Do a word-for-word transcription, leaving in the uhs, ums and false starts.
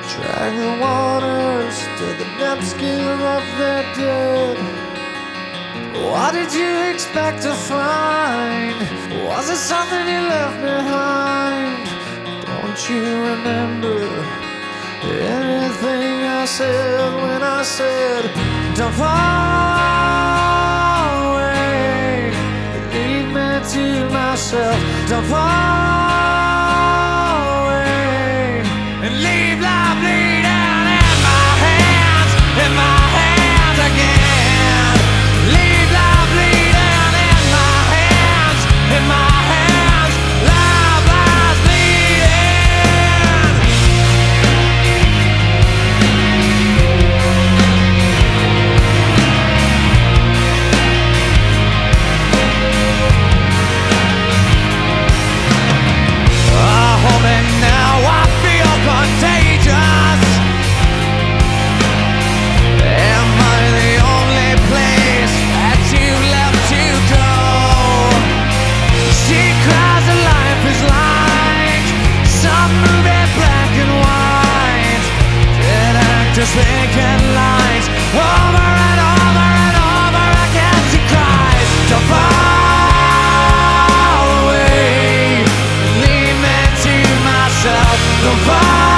Drag the waters to the depths, give up their dead. What did you expect to find? Was it something you left behind? Don't you remember anything I said when I said, don't fall away, leave me to myself. Don't fall away and leave life bleeding in my hands, in my hands again. Leave life bleeding in my hands, in my hands. Life lies bleeding. Ah, hold me now, I feel contagious. Am I the only place that you left to go? She cries that life is like some movie, black and white. Dead actors making lines over and over and over again. She cries, don't fall away, leave me to myself. Don't fall